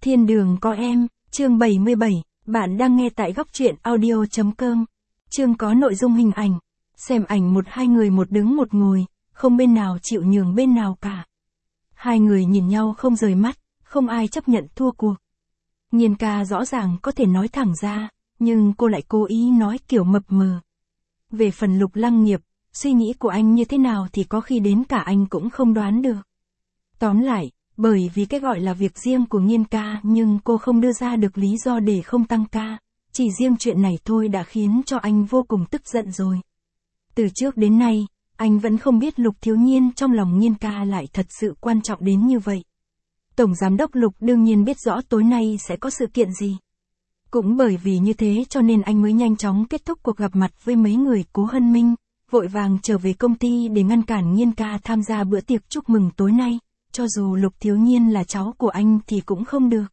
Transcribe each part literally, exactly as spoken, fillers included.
Thiên đường có em, chương bảy mươi bảy, bạn đang nghe tại góc truyện audio chấm com. Chương có nội dung hình ảnh. Xem ảnh một hai người một đứng một ngồi, không bên nào chịu nhường bên nào cả. Hai người nhìn nhau không rời mắt, không ai chấp nhận thua cuộc. Nhiên ca rõ ràng có thể nói thẳng ra, nhưng cô lại cố ý nói kiểu mập mờ. Về phần Lục Lăng Nghiệp, suy nghĩ của anh như thế nào thì có khi đến cả anh cũng không đoán được. Tóm lại, bởi vì cái gọi là việc riêng của Nhiên ca nhưng cô không đưa ra được lý do để không tăng ca, chỉ riêng chuyện này thôi đã khiến cho anh vô cùng tức giận rồi. Từ trước đến nay, anh vẫn không biết Lục Thiếu Nhiên trong lòng Nhiên ca lại thật sự quan trọng đến như vậy. Tổng Giám đốc Lục đương nhiên biết rõ tối nay sẽ có sự kiện gì. Cũng bởi vì như thế cho nên anh mới nhanh chóng kết thúc cuộc gặp mặt với mấy người Cố Hân Minh, vội vàng trở về công ty để ngăn cản Nhiên ca tham gia bữa tiệc chúc mừng tối nay, cho dù Lục Thiếu Nhiên là cháu của anh thì cũng không được.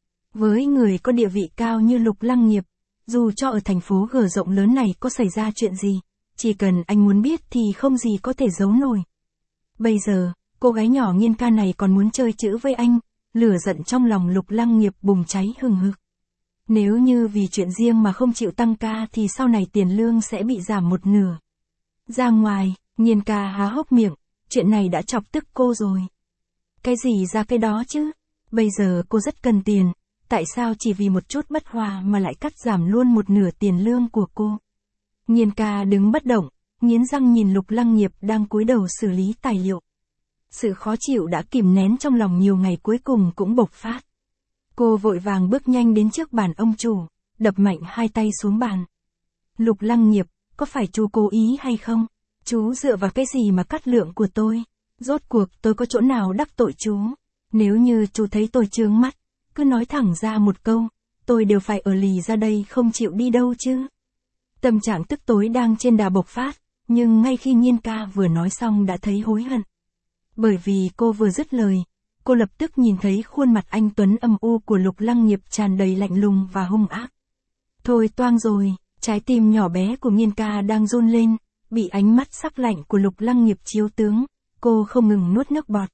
Với người có địa vị cao như Lục Lăng Nghiệp, dù cho ở thành phố G rộng lớn này có xảy ra chuyện gì, chỉ cần anh muốn biết thì không gì có thể giấu nổi. Bây giờ, cô gái nhỏ Nhiên ca này còn muốn chơi chữ với anh, lửa giận trong lòng Lục Lăng Nghiệp bùng cháy hừng hực. Nếu như vì chuyện riêng mà không chịu tăng ca thì sau này tiền lương sẽ bị giảm một nửa. Ra ngoài, Nhiên ca há hốc miệng, chuyện này đã chọc tức cô rồi. Cái gì ra cái đó chứ? Bây giờ cô rất cần tiền, tại sao chỉ vì một chút bất hòa mà lại cắt giảm luôn một nửa tiền lương của cô? Nhiên ca đứng bất động, nghiến răng nhìn Lục Lăng Nghiệp đang cúi đầu xử lý tài liệu. Sự khó chịu đã kìm nén trong lòng nhiều ngày cuối cùng cũng bộc phát. Cô vội vàng bước nhanh đến trước bàn ông chủ, đập mạnh hai tay xuống bàn. Lục Lăng Nghiệp, có phải chú cố ý hay không? Chú dựa vào cái gì mà cắt lượng của tôi? Rốt cuộc tôi có chỗ nào đắc tội chú? Nếu như chú thấy tôi chướng mắt, cứ nói thẳng ra một câu, tôi đều phải ở lì ra đây không chịu đi đâu chứ. Tâm trạng tức tối đang trên đà bộc phát, nhưng ngay khi Nhiên ca vừa nói xong đã thấy hối hận. Bởi vì cô vừa dứt lời, cô lập tức nhìn thấy khuôn mặt anh tuấn âm u của Lục Lăng Nghiệp tràn đầy lạnh lùng và hung ác. Thôi toang rồi, trái tim nhỏ bé của Nhiên ca đang run lên, bị ánh mắt sắc lạnh của Lục Lăng Nghiệp chiếu tướng, cô không ngừng nuốt nước bọt.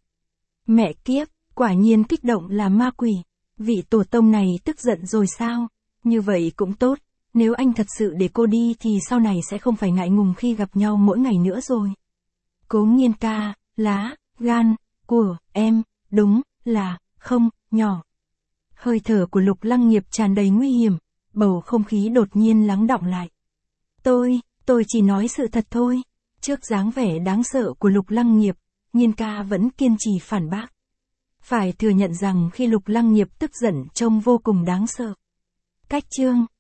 Mẹ kiếp, quả nhiên kích động là ma quỷ, vị tổ tông này tức giận rồi sao? Như vậy cũng tốt, nếu anh thật sự để cô đi thì sau này sẽ không phải ngại ngùng khi gặp nhau mỗi ngày nữa rồi. Cố Nhiên ca, lá, gan, của, em, đúng, là, không, nhỏ. Hơi thở của Lục Lăng Nghiệp tràn đầy nguy hiểm, bầu không khí đột nhiên lắng đọng lại. Tôi, tôi chỉ nói sự thật thôi. Trước dáng vẻ đáng sợ của Lục Lăng Nghiệp, Nhiên ca vẫn kiên trì phản bác. Phải thừa nhận rằng khi Lục Lăng Nghiệp tức giận trông vô cùng đáng sợ. Cách chương